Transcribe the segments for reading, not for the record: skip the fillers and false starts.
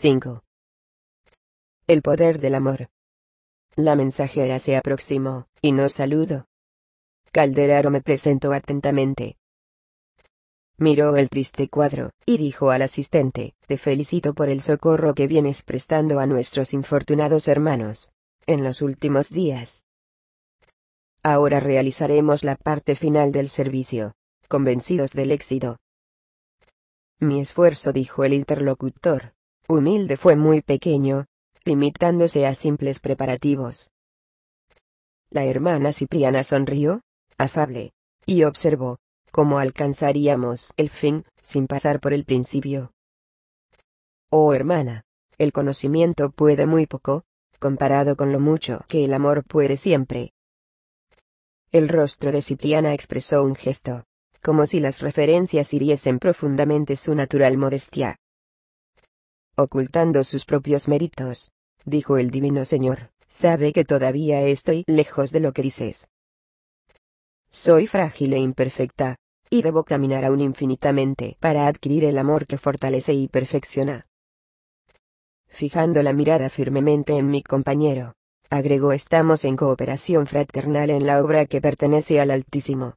5. El poder del amor. La mensajera se aproximó, y nos saludó. Calderaro me presentó atentamente. Miró el triste cuadro, y dijo al asistente: te felicito por el socorro que vienes prestando a nuestros infortunados hermanos en los últimos días. Ahora realizaremos la parte final del servicio, convencidos del éxito. Mi esfuerzo, dijo el interlocutor, humilde, fue muy pequeño, limitándose a simples preparativos. La hermana Cipriana sonrió, afable, y observó cómo alcanzaríamos el fin, sin pasar por el principio. Oh hermana, el conocimiento puede muy poco, comparado con lo mucho que el amor puede siempre. El rostro de Cipriana expresó un gesto, como si las referencias hiriesen profundamente su natural modestia. Ocultando sus propios méritos, dijo el divino Señor, sabe que todavía estoy lejos de lo que dices. Soy frágil e imperfecta, y debo caminar aún infinitamente para adquirir el amor que fortalece y perfecciona. Fijando la mirada firmemente en mi compañero, agregó: estamos en cooperación fraternal en la obra que pertenece al Altísimo.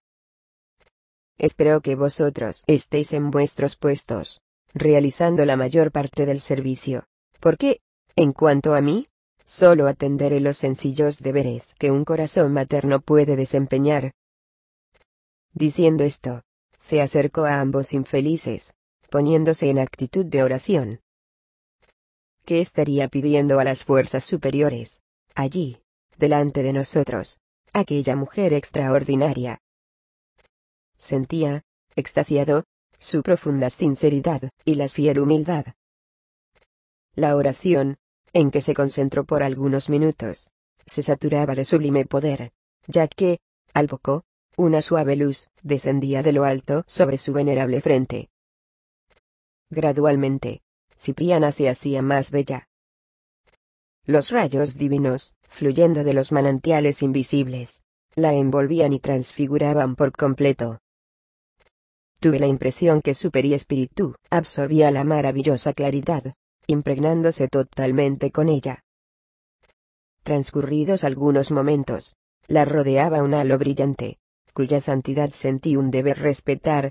Espero que vosotros estéis en vuestros puestos, realizando la mayor parte del servicio, porque, en cuanto a mí, solo atenderé los sencillos deberes que un corazón materno puede desempeñar. Diciendo esto, se acercó a ambos infelices, poniéndose en actitud de oración. ¿Qué estaría pidiendo a las fuerzas superiores, allí, delante de nosotros, aquella mujer extraordinaria? Sentía, extasiado, su profunda sinceridad y la fiel humildad. La oración, en que se concentró por algunos minutos, se saturaba de sublime poder, ya que, al poco, una suave luz descendía de lo alto sobre su venerable frente. Gradualmente, Cipriana se hacía más bella. Los rayos divinos, fluyendo de los manantiales invisibles, la envolvían y transfiguraban por completo. Tuve la impresión que su perispíritu absorbía la maravillosa claridad, impregnándose totalmente con ella. Transcurridos algunos momentos, la rodeaba un halo brillante, cuya santidad sentí un deber respetar.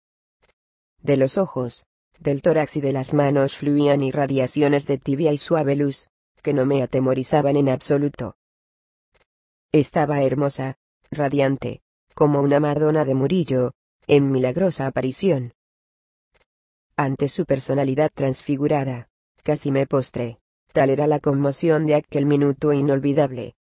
De los ojos, del tórax y de las manos fluían irradiaciones de tibia y suave luz, que no me atemorizaban en absoluto. Estaba hermosa, radiante, como una Madonna de Murillo, en milagrosa aparición. Ante su personalidad transfigurada, casi me postré, tal era la conmoción de aquel minuto inolvidable.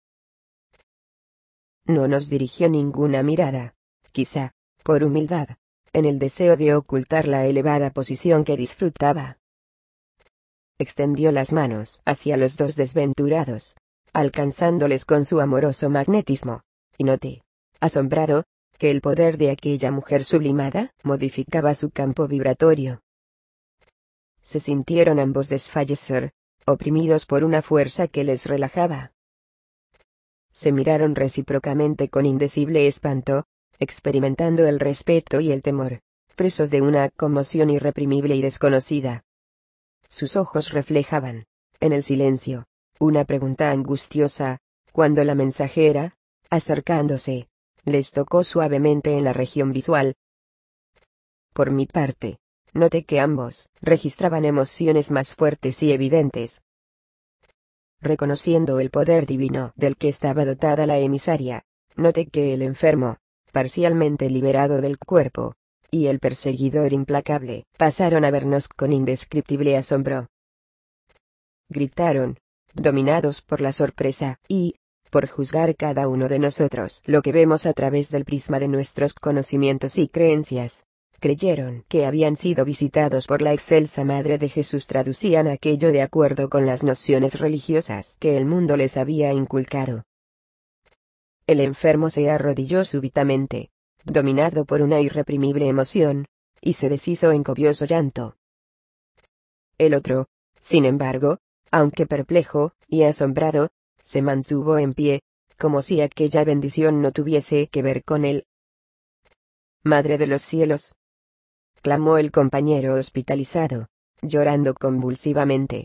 No nos dirigió ninguna mirada, quizá, por humildad, en el deseo de ocultar la elevada posición que disfrutaba. Extendió las manos hacia los dos desventurados, alcanzándoles con su amoroso magnetismo, y noté, asombrado, que el poder de aquella mujer sublimada modificaba su campo vibratorio. Se sintieron ambos desfallecer, oprimidos por una fuerza que les relajaba. Se miraron recíprocamente con indecible espanto, experimentando el respeto y el temor, presos de una conmoción irreprimible y desconocida. Sus ojos reflejaban, en el silencio, una pregunta angustiosa, cuando la mensajera, acercándose, les tocó suavemente en la región visual. Por mi parte, noté que ambos registraban emociones más fuertes y evidentes. Reconociendo el poder divino del que estaba dotada la emisaria, noté que el enfermo, parcialmente liberado del cuerpo, y el perseguidor implacable, pasaron a vernos con indescriptible asombro. Gritaron, dominados por la sorpresa, y, por juzgar cada uno de nosotros lo que vemos a través del prisma de nuestros conocimientos y creencias, creyeron que habían sido visitados por la excelsa Madre de Jesús. Traducían aquello de acuerdo con las nociones religiosas que el mundo les había inculcado. El enfermo se arrodilló súbitamente, dominado por una irreprimible emoción, y se deshizo en copioso llanto. El otro, sin embargo, aunque perplejo y asombrado, se mantuvo en pie, como si aquella bendición no tuviese que ver con él. «Madre de los cielos», clamó el compañero hospitalizado, llorando convulsivamente,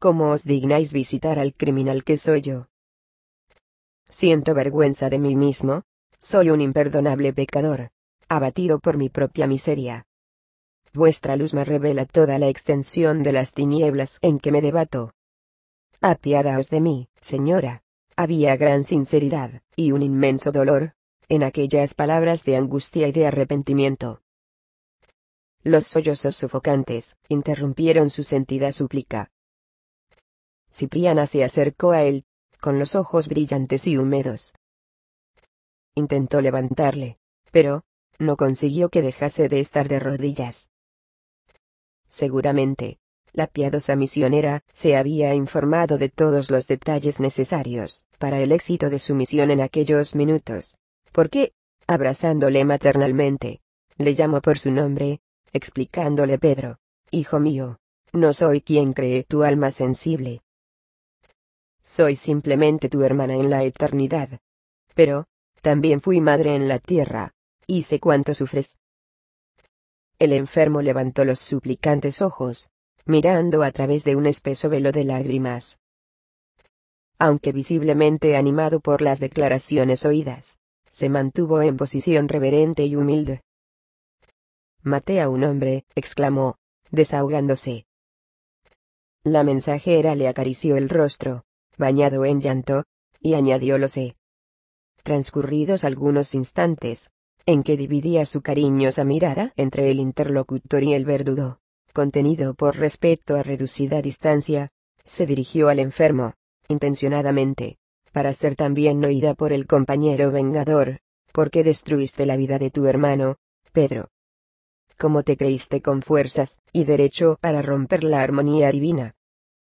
¿Cómo os dignáis visitar al criminal que soy yo? Siento vergüenza de mí mismo, soy un imperdonable pecador, abatido por mi propia miseria. Vuestra luz me revela toda la extensión de las tinieblas en que me debato. Apiadaos de mí, señora. Había gran sinceridad, y un inmenso dolor, en aquellas palabras de angustia y de arrepentimiento. Los sollozos sofocantes interrumpieron su sentida súplica. Cipriana se acercó a él, con los ojos brillantes y húmedos. Intentó levantarle, pero no consiguió que dejase de estar de rodillas. Seguramente, la piadosa misionera se había informado de todos los detalles necesarios para el éxito de su misión en aquellos minutos, porque, abrazándole maternalmente, le llamó por su nombre, explicándole: Pedro, hijo mío, no soy quien cree tu alma sensible. Soy simplemente tu hermana en la eternidad. Pero, también fui madre en la tierra, y sé cuánto sufres. El enfermo levantó los suplicantes ojos, mirando a través de un espeso velo de lágrimas. Aunque visiblemente animado por las declaraciones oídas, se mantuvo en posición reverente y humilde. Maté a un hombre, exclamó, desahogándose. La mensajera le acarició el rostro, bañado en llanto, y añadió: lo sé. Transcurridos algunos instantes, en que dividía su cariñosa mirada entre el interlocutor y el verdugo, contenido por respeto a reducida distancia, se dirigió al enfermo, intencionadamente, para ser también oída por el compañero vengador: ¿por qué destruiste la vida de tu hermano, Pedro? ¿Cómo te creíste con fuerzas y derecho para romper la armonía divina?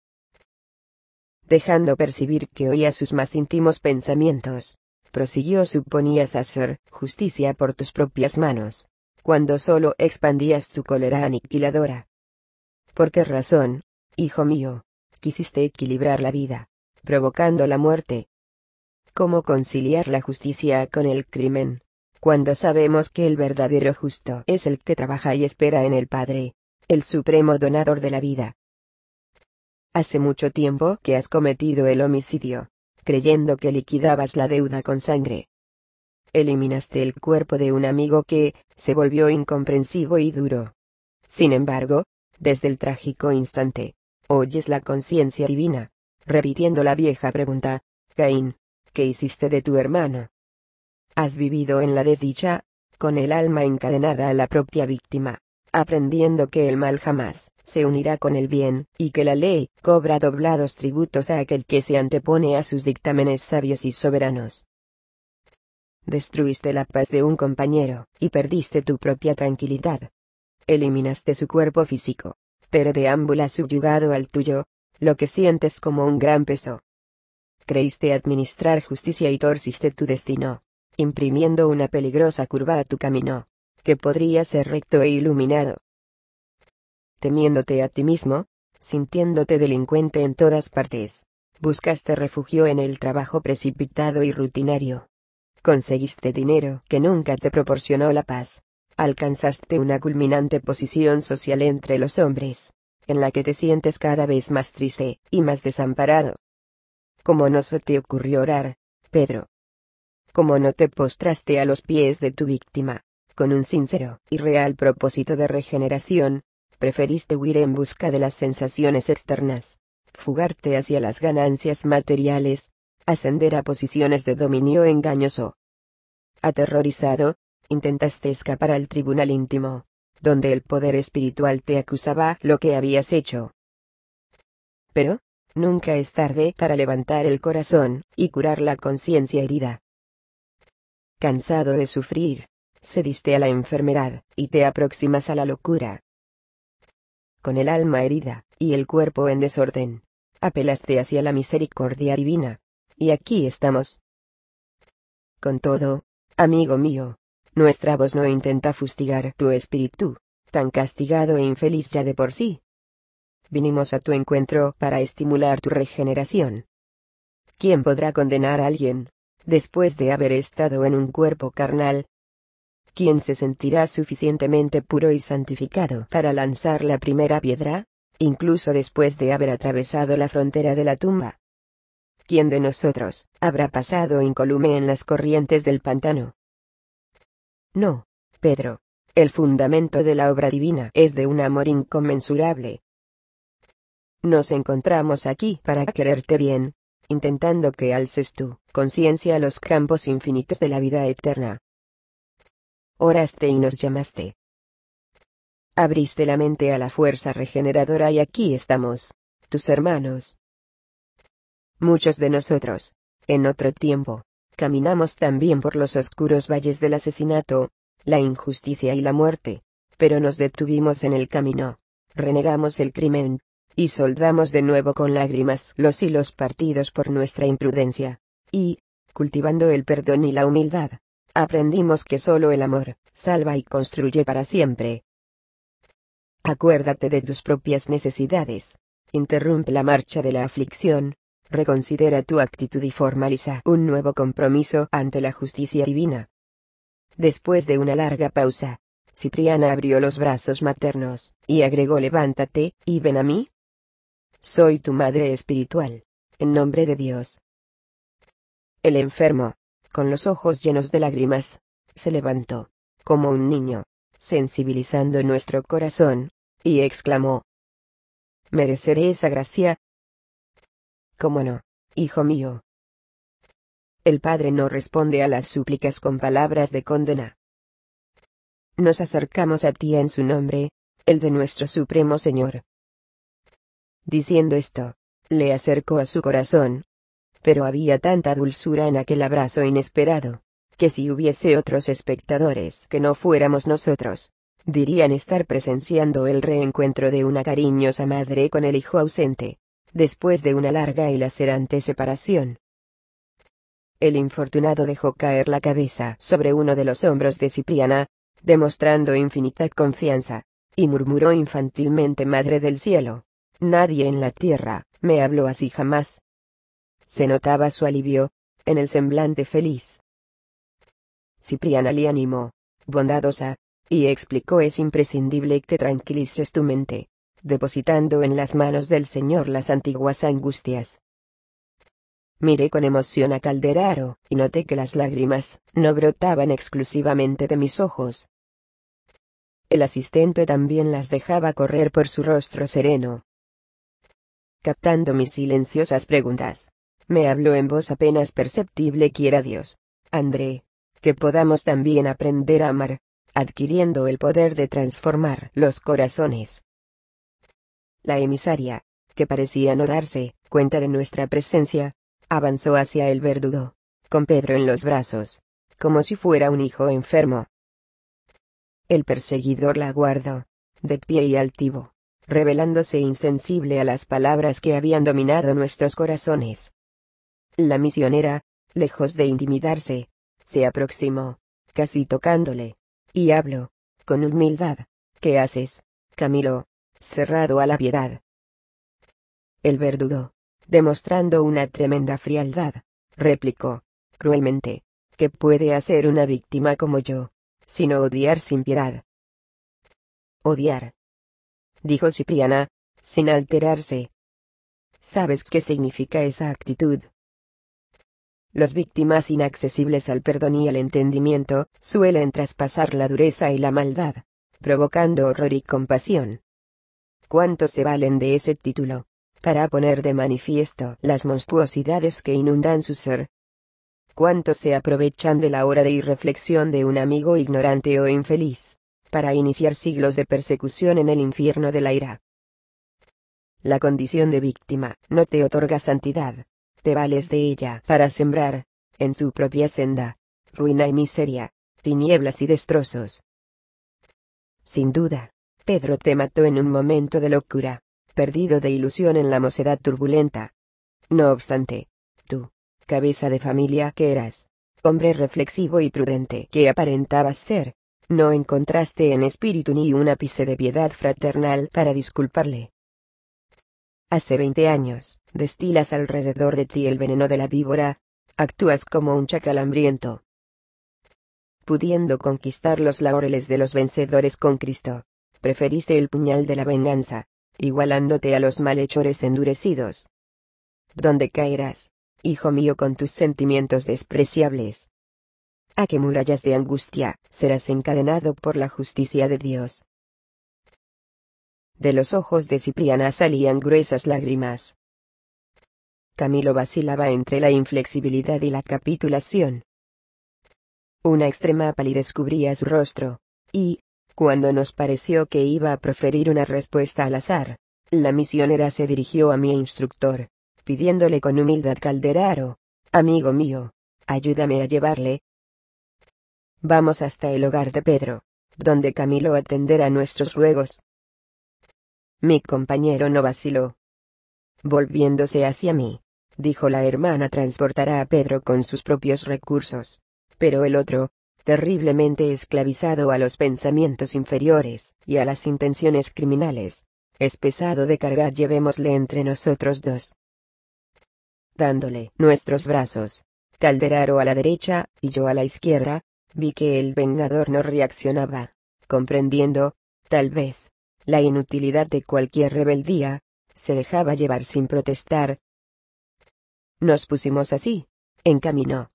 Dejando percibir que oía sus más íntimos pensamientos, prosiguió: suponías hacer justicia por tus propias manos, cuando solo expandías tu cólera aniquiladora. ¿Por qué razón, hijo mío, quisiste equilibrar la vida, provocando la muerte? ¿Cómo conciliar la justicia con el crimen, cuando sabemos que el verdadero justo es el que trabaja y espera en el Padre, el supremo donador de la vida? Hace mucho tiempo que has cometido el homicidio, creyendo que liquidabas la deuda con sangre. Eliminaste el cuerpo de un amigo que se volvió incomprensivo y duro. Sin embargo, desde el trágico instante, oyes la conciencia divina, repitiendo la vieja pregunta: Caín, ¿qué hiciste de tu hermano? Has vivido en la desdicha, con el alma encadenada a la propia víctima, aprendiendo que el mal jamás se unirá con el bien, y que la ley cobra doblados tributos a aquel que se antepone a sus dictámenes sabios y soberanos. Destruiste la paz de un compañero, y perdiste tu propia tranquilidad. Eliminaste su cuerpo físico, pero deambulas subyugado al tuyo, lo que sientes como un gran peso. Creíste administrar justicia y torciste tu destino, imprimiendo una peligrosa curva a tu camino, que podría ser recto e iluminado. Temiéndote a ti mismo, sintiéndote delincuente en todas partes, buscaste refugio en el trabajo precipitado y rutinario. Conseguiste dinero que nunca te proporcionó la paz. Alcanzaste una culminante posición social entre los hombres, en la que te sientes cada vez más triste y más desamparado. ¿Cómo no se te ocurrió orar, Pedro? ¿Cómo no te postraste a los pies de tu víctima, con un sincero y real propósito de regeneración? Preferiste huir en busca de las sensaciones externas, fugarte hacia las ganancias materiales, ascender a posiciones de dominio engañoso. Aterrorizado, intentaste escapar al tribunal íntimo, donde el poder espiritual te acusaba lo que habías hecho. Pero, nunca es tarde para levantar el corazón y curar la conciencia herida. Cansado de sufrir, cediste a la enfermedad y te aproximas a la locura. Con el alma herida y el cuerpo en desorden, apelaste hacia la misericordia divina, y aquí estamos. Con todo, amigo mío, nuestra voz no intenta fustigar tu espíritu, tan castigado e infeliz ya de por sí. Vinimos a tu encuentro para estimular tu regeneración. ¿Quién podrá condenar a alguien, después de haber estado en un cuerpo carnal? ¿Quién se sentirá suficientemente puro y santificado para lanzar la primera piedra? incluso después de haber atravesado la frontera de la tumba. ¿Quién de nosotros habrá pasado incólume en las corrientes del pantano? No, Pedro. El fundamento de la obra divina es de un amor inconmensurable. Nos encontramos aquí para quererte bien, intentando que alces tu conciencia a los campos infinitos de la vida eterna. Oraste y nos llamaste. Abriste la mente a la fuerza regeneradora y aquí estamos, tus hermanos. Muchos de nosotros, en otro tiempo, caminamos también por los oscuros valles del asesinato, la injusticia y la muerte, pero nos detuvimos en el camino, renegamos el crimen, y soldamos de nuevo con lágrimas los hilos partidos por nuestra imprudencia, y, cultivando el perdón y la humildad, aprendimos que solo el amor salva y construye para siempre. Acuérdate de tus propias necesidades, interrumpe la marcha de la aflicción, reconsidera tu actitud y formaliza un nuevo compromiso ante la justicia divina. Después de una larga pausa, Cipriana abrió los brazos maternos, y agregó: levántate, y ven a mí. Soy tu madre espiritual, en nombre de Dios. El enfermo, con los ojos llenos de lágrimas, se levantó, como un niño, sensibilizando nuestro corazón, y exclamó: ¿mereceré esa gracia? ¿Cómo no, hijo mío? El Padre no responde a las súplicas con palabras de condena. Nos acercamos a ti en su nombre, el de nuestro Supremo Señor. Diciendo esto, le acercó a su corazón. Pero había tanta dulzura en aquel abrazo inesperado, que si hubiese otros espectadores que no fuéramos nosotros, dirían estar presenciando el reencuentro de una cariñosa madre con el hijo ausente, después de una larga y lacerante separación. El infortunado dejó caer la cabeza sobre uno de los hombros de Cipriana, demostrando infinita confianza, y murmuró infantilmente: Madre del cielo, nadie en la tierra me habló así jamás. Se notaba su alivio, en el semblante feliz. Cipriana le animó, bondadosa, y explicó: es imprescindible que tranquilices tu mente, depositando en las manos del Señor las antiguas angustias. Miré con emoción a Calderaro, y noté que las lágrimas no brotaban exclusivamente de mis ojos. El asistente también las dejaba correr por su rostro sereno. Captando mis silenciosas preguntas, me habló en voz apenas perceptible: quiera Dios, André, que podamos también aprender a amar, adquiriendo el poder de transformar los corazones. La emisaria, que parecía no darse cuenta de nuestra presencia, avanzó hacia el verdugo, con Pedro en los brazos, como si fuera un hijo enfermo. El perseguidor la guardó, de pie y altivo, revelándose insensible a las palabras que habían dominado nuestros corazones. La misionera, lejos de intimidarse, se aproximó, casi tocándole, y habló, con humildad: ¿qué haces, Camilo, cerrado a la piedad? El verdugo, demostrando una tremenda frialdad, replicó, cruelmente: ¿qué puede hacer una víctima como yo, sino odiar sin piedad? Odiar, dijo Cipriana, sin alterarse. ¿Sabes qué significa esa actitud? Las víctimas inaccesibles al perdón y al entendimiento suelen traspasar la dureza y la maldad, provocando horror y compasión. ¿Cuántos se valen de ese título para poner de manifiesto las monstruosidades que inundan su ser? ¿Cuántos se aprovechan de la hora de irreflexión de un amigo ignorante o infeliz para iniciar siglos de persecución en el infierno de la ira? La condición de víctima no te otorga santidad, te vales de ella para sembrar, en tu propia senda, ruina y miseria, tinieblas y destrozos. Sin duda, Pedro te mató en un momento de locura, perdido de ilusión en la mocedad turbulenta. No obstante, tú, cabeza de familia que eras, hombre reflexivo y prudente que aparentabas ser, no encontraste en espíritu ni un ápice de piedad fraternal para disculparle. Hace 20 años, destilas alrededor de ti el veneno de la víbora, actúas como un chacal hambriento. Pudiendo conquistar los laureles de los vencedores con Cristo, preferiste el puñal de la venganza, igualándote a los malhechores endurecidos. ¿Dónde caerás, hijo mío, con tus sentimientos despreciables? ¿A qué murallas de angustia serás encadenado por la justicia de Dios? De los ojos de Cipriana salían gruesas lágrimas. Camilo vacilaba entre la inflexibilidad y la capitulación. Una extrema palidez cubría su rostro, y, cuando nos pareció que iba a proferir una respuesta al azar, la misionera se dirigió a mi instructor, pidiéndole con humildad: Calderaro, amigo mío, ayúdame a llevarle. Vamos hasta el hogar de Pedro, donde Camilo atenderá nuestros ruegos. Mi compañero no vaciló. Volviéndose hacia mí, dijo: la hermana transportará a Pedro con sus propios recursos, pero el otro, terriblemente esclavizado a los pensamientos inferiores y a las intenciones criminales, es pesado de cargar, llevémosle entre nosotros dos. Dándole nuestros brazos, Calderaro a la derecha y yo a la izquierda, vi que el vengador no reaccionaba, comprendiendo, tal vez, la inutilidad de cualquier rebeldía, se dejaba llevar sin protestar. Nos pusimos así, en camino.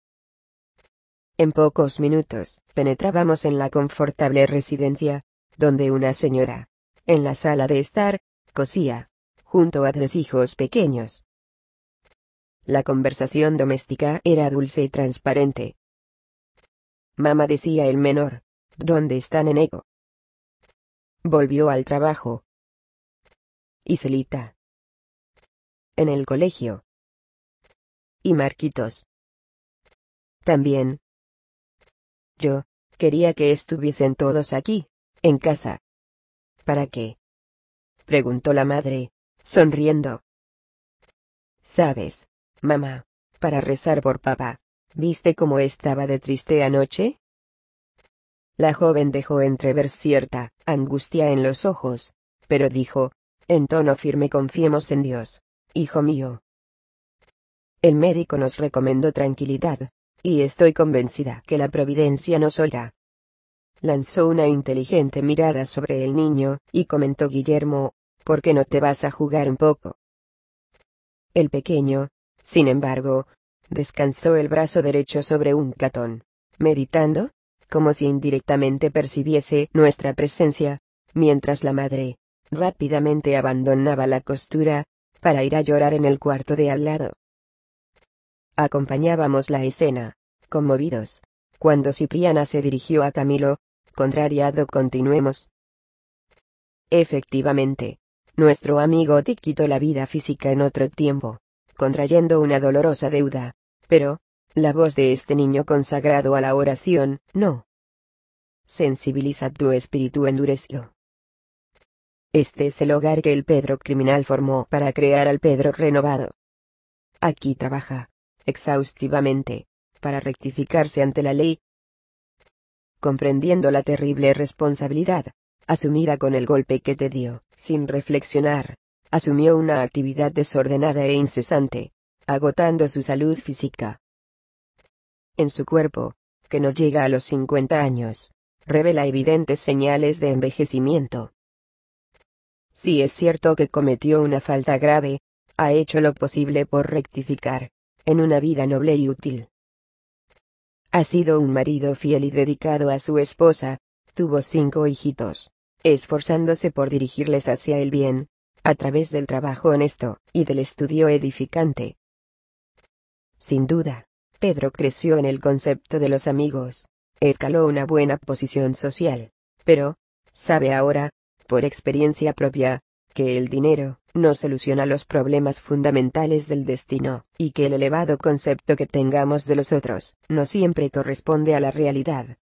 En pocos minutos, penetrábamos en la confortable residencia, donde una señora, en la sala de estar, cosía, junto a dos hijos pequeños. La conversación doméstica era dulce y transparente. Mamá, decía el menor, ¿dónde está Nenego? Volvió al trabajo. ¿Y Celita? En el colegio. ¿Y Marquitos? También. Yo quería que estuviesen todos aquí, en casa. ¿Para qué?, preguntó la madre, sonriendo. ¿Sabes, mamá? Para rezar por papá. ¿Viste cómo estaba de triste anoche? La joven dejó entrever cierta angustia en los ojos, pero dijo, en tono firme: confiemos en Dios, hijo mío. El médico nos recomendó tranquilidad, y estoy convencida que la providencia nos oirá. Lanzó una inteligente mirada sobre el niño, y comentó Guillermo: ¿por qué no te vas a jugar un poco? El pequeño, sin embargo, descansó el brazo derecho sobre un catón, meditando, como si indirectamente percibiese nuestra presencia, mientras la madre, rápidamente abandonaba la costura, para ir a llorar en el cuarto de al lado. Acompañábamos la escena, conmovidos, cuando Cipriana se dirigió a Camilo, contrariado: continuemos. Efectivamente, nuestro amigo Dick quitó la vida física en otro tiempo, contrayendo una dolorosa deuda, pero, la voz de este niño consagrado a la oración, no. Sensibiliza tu espíritu endurecido. Este es el hogar que el Pedro criminal formó para crear al Pedro renovado. Aquí trabaja, exhaustivamente, para rectificarse ante la ley. Comprendiendo la terrible responsabilidad asumida con el golpe que te dio, sin reflexionar, asumió una actividad desordenada e incesante, agotando su salud física. En su cuerpo, que no llega a los 50 años, revela evidentes señales de envejecimiento. Si es cierto que cometió una falta grave, ha hecho lo posible por rectificar, en una vida noble y útil. Ha sido un marido fiel y dedicado a su esposa, tuvo 5 hijitos, esforzándose por dirigirles hacia el bien, a través del trabajo honesto y del estudio edificante. Sin duda, Pedro creció en el concepto de los amigos, escaló una buena posición social, pero, sabe ahora, por experiencia propia, que el dinero no soluciona los problemas fundamentales del destino, y que el elevado concepto que tengamos de los otros no siempre corresponde a la realidad.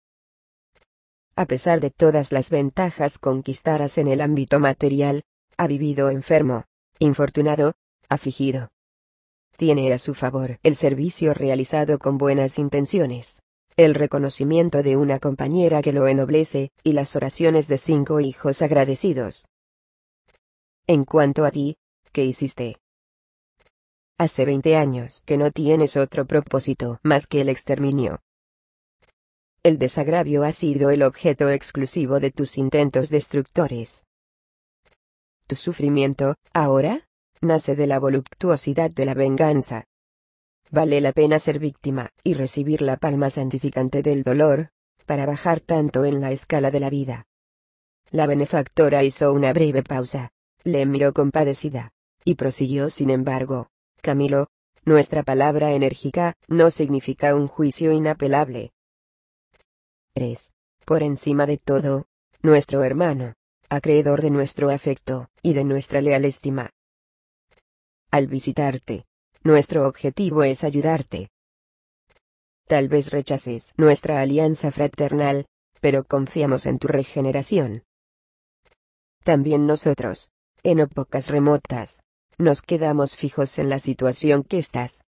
A pesar de todas las ventajas conquistadas en el ámbito material, ha vivido enfermo, infortunado, afligido. Tiene a su favor el servicio realizado con buenas intenciones, el reconocimiento de una compañera que lo ennoblece, y las oraciones de 5 hijos agradecidos. En cuanto a ti, ¿qué hiciste? Hace 20 años que no tienes otro propósito más que el exterminio. El desagravio ha sido el objeto exclusivo de tus intentos destructores. Tu sufrimiento, ahora, nace de la voluptuosidad de la venganza. Vale la pena ser víctima y recibir la palma santificante del dolor, para bajar tanto en la escala de la vida. La benefactora hizo una breve pausa, le miró compadecida, y prosiguió sin embargo: Camilo, nuestra palabra enérgica no significa un juicio inapelable. Eres, por encima de todo, nuestro hermano, acreedor de nuestro afecto y de nuestra leal estima. Al visitarte, nuestro objetivo es ayudarte. Tal vez rechaces nuestra alianza fraternal, pero confiamos en tu regeneración. También nosotros, en épocas remotas, nos quedamos fijos en la situación que estás.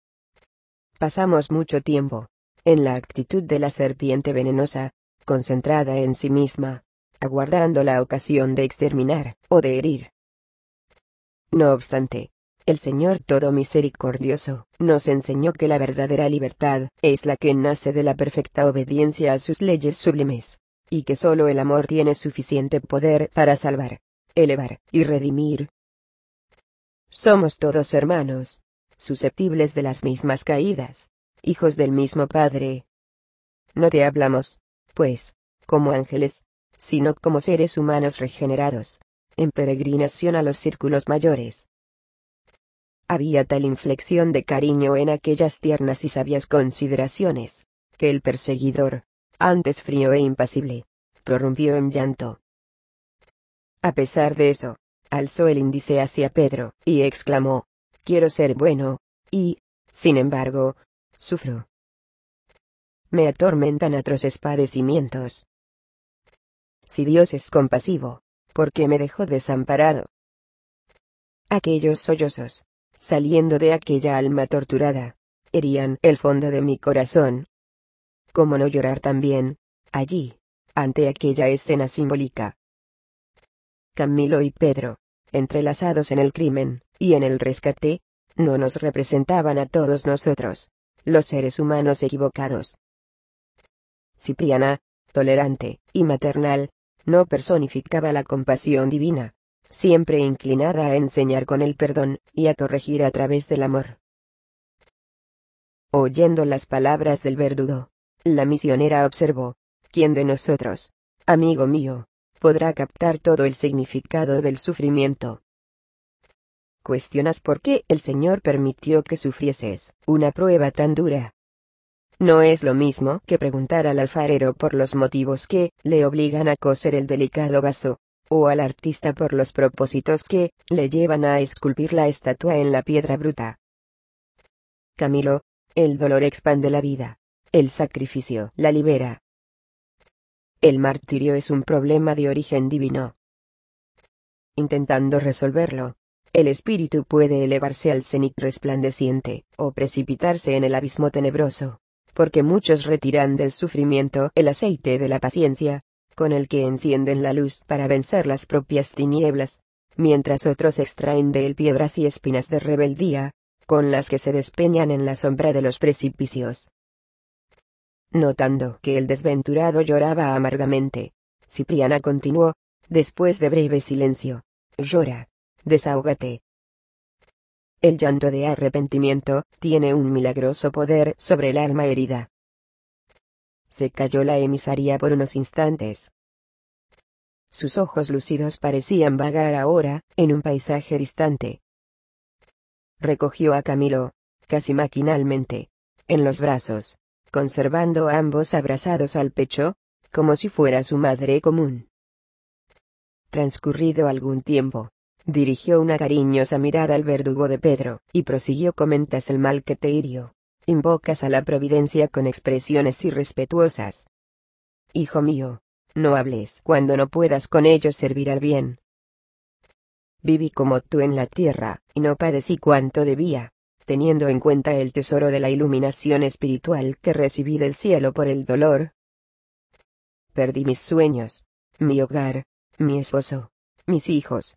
Pasamos mucho tiempo, en la actitud de la serpiente venenosa, concentrada en sí misma, aguardando la ocasión de exterminar o de herir. No obstante, el Señor Todo Misericordioso nos enseñó que la verdadera libertad es la que nace de la perfecta obediencia a sus leyes sublimes, y que solo el amor tiene suficiente poder para salvar, elevar y redimir. Somos todos hermanos, susceptibles de las mismas caídas, hijos del mismo Padre. No te hablamos, pues, como ángeles, sino como seres humanos regenerados, en peregrinación a los círculos mayores. Había tal inflexión de cariño en aquellas tiernas y sabias consideraciones, que el perseguidor, antes frío e impasible, prorrumpió en llanto. A pesar de eso, alzó el índice hacia Pedro, y exclamó: quiero ser bueno, y, sin embargo, sufro. Me atormentan atroces padecimientos. Si Dios es compasivo, ¿por qué me dejó desamparado? Aquellos sollozos, saliendo de aquella alma torturada, herían el fondo de mi corazón. ¿Cómo no llorar también, allí, ante aquella escena simbólica? Camilo y Pedro, entrelazados en el crimen, y en el rescate, no nos representaban a todos nosotros, los seres humanos equivocados. Cipriana, tolerante y maternal, no personificaba la compasión divina, siempre inclinada a enseñar con el perdón y a corregir a través del amor. Oyendo las palabras del verdugo, la misionera observó: ¿quién de nosotros, amigo mío, podrá captar todo el significado del sufrimiento? Cuestionas por qué el Señor permitió que sufrieses una prueba tan dura. No es lo mismo que preguntar al alfarero por los motivos que le obligan a coser el delicado vaso, o al artista por los propósitos que le llevan a esculpir la estatua en la piedra bruta. Camilo, el dolor expande la vida, el sacrificio la libera. El martirio es un problema de origen divino. Intentando resolverlo, el espíritu puede elevarse al cenit resplandeciente, o precipitarse en el abismo tenebroso, porque muchos retiran del sufrimiento el aceite de la paciencia, con el que encienden la luz para vencer las propias tinieblas, mientras otros extraen de él piedras y espinas de rebeldía, con las que se despeñan en la sombra de los precipicios. Notando que el desventurado lloraba amargamente, Cipriana continuó, después de breve silencio: llora, desahógate. El llanto de arrepentimiento tiene un milagroso poder sobre el alma herida. Se calló la emisaria por unos instantes. Sus ojos lúcidos parecían vagar ahora, en un paisaje distante. Recogió a Camilo, casi maquinalmente, en los brazos, conservando a ambos abrazados al pecho, como si fuera su madre común. Transcurrido algún tiempo, dirigió una cariñosa mirada al verdugo de Pedro, y prosiguió: comentas el mal que te hirió, invocas a la providencia con expresiones irrespetuosas. Hijo mío, no hables cuando no puedas con ello servir al bien. Viví como tú en la tierra, y no padecí cuanto debía, teniendo en cuenta el tesoro de la iluminación espiritual que recibí del cielo por el dolor. Perdí mis sueños, mi hogar, mi esposo, mis hijos.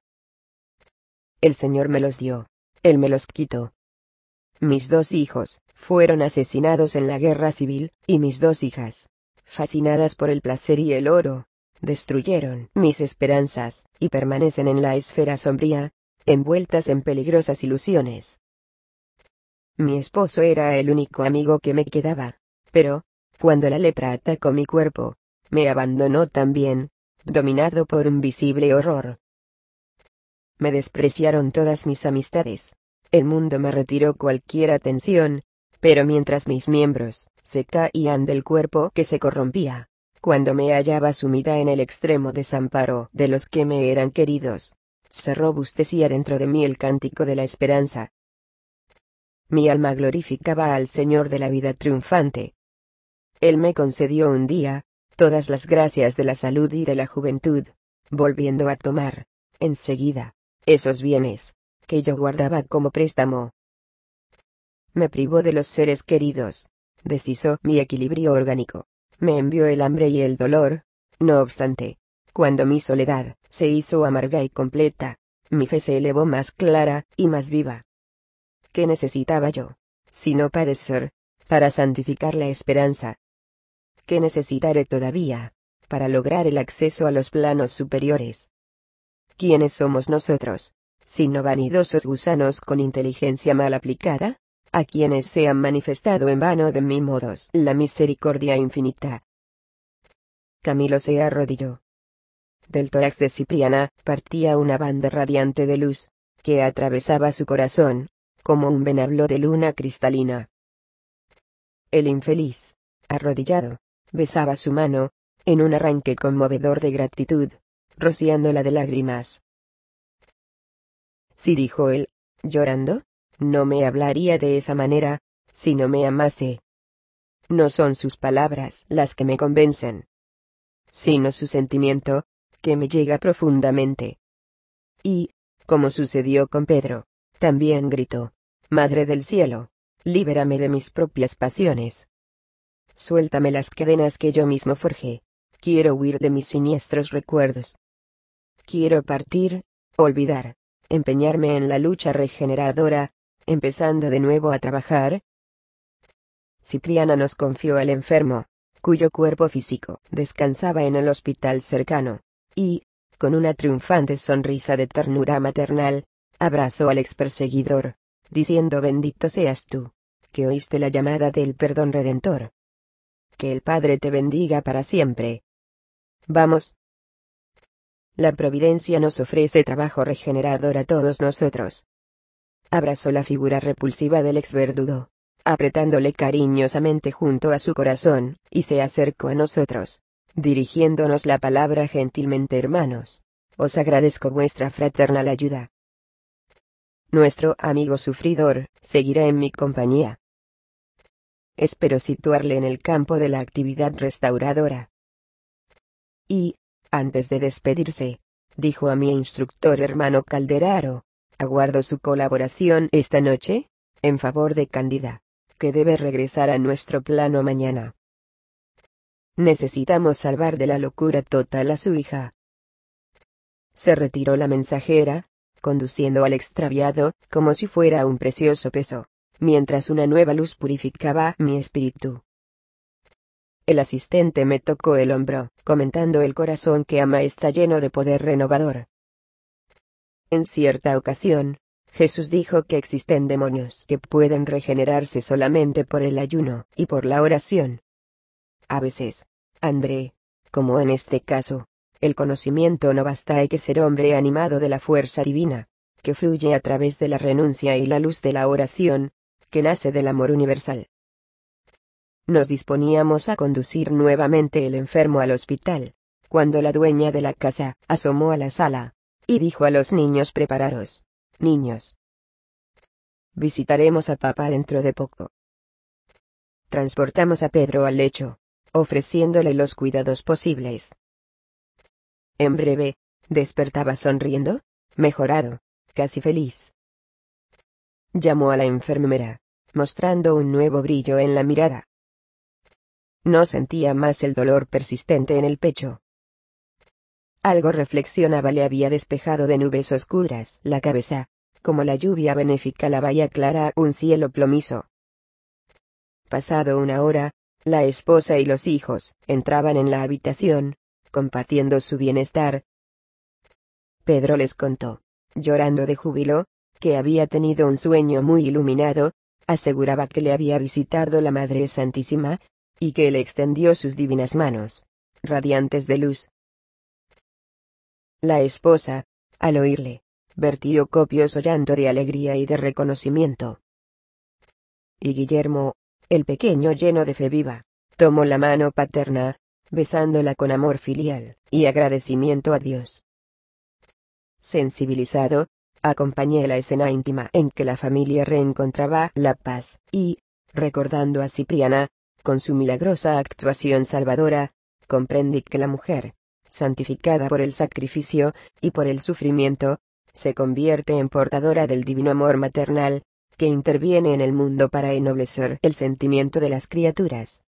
El Señor me los dio, Él me los quitó. Mis 2 hijos fueron asesinados en la guerra civil, y mis 2 hijas, fascinadas por el placer y el oro, destruyeron mis esperanzas, y permanecen en la esfera sombría, envueltas en peligrosas ilusiones. Mi esposo era el único amigo que me quedaba, pero, cuando la lepra atacó mi cuerpo, me abandonó también, dominado por un visible horror. Me despreciaron todas mis amistades. El mundo me retiró cualquier atención, pero mientras mis miembros se caían del cuerpo que se corrompía, cuando me hallaba sumida en el extremo desamparo de los que me eran queridos, se robustecía dentro de mí el cántico de la esperanza. Mi alma glorificaba al Señor de la vida triunfante. Él me concedió un día todas las gracias de la salud y de la juventud, volviendo a tomar, enseguida, esos bienes que yo guardaba como préstamo. Me privó de los seres queridos, deshizo mi equilibrio orgánico, me envió el hambre y el dolor. No obstante, cuando mi soledad se hizo amarga y completa, mi fe se elevó más clara y más viva. ¿Qué necesitaba yo, sino padecer, para santificar la esperanza? ¿Qué necesitaré todavía, para lograr el acceso a los planos superiores? ¿Quiénes somos nosotros, sino vanidosos gusanos con inteligencia mal aplicada, a quienes se han manifestado en vano de mil modos la misericordia infinita? Camilo se arrodilló. Del tórax de Cipriana partía una banda radiante de luz, que atravesaba su corazón, como un venablo de luna cristalina. El infeliz, arrodillado, besaba su mano, en un arranque conmovedor de gratitud, rociándola de lágrimas. Si, dijo él, llorando, no me hablaría de esa manera, si no me amase. No son sus palabras las que me convencen, sino su sentimiento, que me llega profundamente. Y, como sucedió con Pedro, también gritó: Madre del cielo, líbrame de mis propias pasiones. Suéltame las cadenas que yo mismo forjé. Quiero huir de mis siniestros recuerdos. Quiero partir, olvidar, empeñarme en la lucha regeneradora, empezando de nuevo a trabajar. Cipriana nos confió al enfermo, cuyo cuerpo físico descansaba en el hospital cercano, y, con una triunfante sonrisa de ternura maternal, abrazó al experseguidor, diciendo: Bendito seas tú, que oíste la llamada del perdón redentor. Que el Padre te bendiga para siempre. Vamos. La providencia nos ofrece trabajo regenerador a todos nosotros. Abrazó la figura repulsiva del exverdugo, apretándole cariñosamente junto a su corazón, y se acercó a nosotros, dirigiéndonos la palabra gentilmente: Hermanos, os agradezco vuestra fraternal ayuda. Nuestro amigo sufridor seguirá en mi compañía. Espero situarle en el campo de la actividad restauradora. Y, antes de despedirse, dijo a mi instructor hermano Calderaro: aguardo su colaboración esta noche, en favor de Cándida, que debe regresar a nuestro plano mañana. Necesitamos salvar de la locura total a su hija. Se retiró la mensajera, conduciendo al extraviado como si fuera un precioso peso, mientras una nueva luz purificaba mi espíritu. El asistente me tocó el hombro, comentando: el corazón que ama está lleno de poder renovador. En cierta ocasión, Jesús dijo que existen demonios que pueden regenerarse solamente por el ayuno y por la oración. A veces, André, como en este caso, el conocimiento no basta, hay que ser hombre animado de la fuerza divina, que fluye a través de la renuncia y la luz de la oración, que nace del amor universal. Nos disponíamos a conducir nuevamente el enfermo al hospital, cuando la dueña de la casa asomó a la sala, y dijo a los niños: Prepararos, niños. Visitaremos a papá dentro de poco. Transportamos a Pedro al lecho, ofreciéndole los cuidados posibles. En breve, despertaba sonriendo, mejorado, casi feliz. Llamó a la enfermera, mostrando un nuevo brillo en la mirada. No sentía más el dolor persistente en el pecho. Algo reflexionaba le había despejado de nubes oscuras la cabeza, como la lluvia benéfica la bahía clara un cielo plomizo. Pasado una hora, la esposa y los hijos entraban en la habitación, compartiendo su bienestar. Pedro les contó, llorando de júbilo, que había tenido un sueño muy iluminado. Aseguraba que le había visitado la Madre Santísima, y que le extendió sus divinas manos, radiantes de luz. La esposa, al oírle, vertió copioso llanto de alegría y de reconocimiento. Y Guillermo, el pequeño lleno de fe viva, tomó la mano paterna, besándola con amor filial y agradecimiento a Dios. Sensibilizado, acompañé la escena íntima en que la familia reencontraba la paz, y, recordando a Cipriana, con su milagrosa actuación salvadora, comprendí que la mujer, santificada por el sacrificio, y por el sufrimiento, se convierte en portadora del divino amor maternal, que interviene en el mundo para ennoblecer el sentimiento de las criaturas.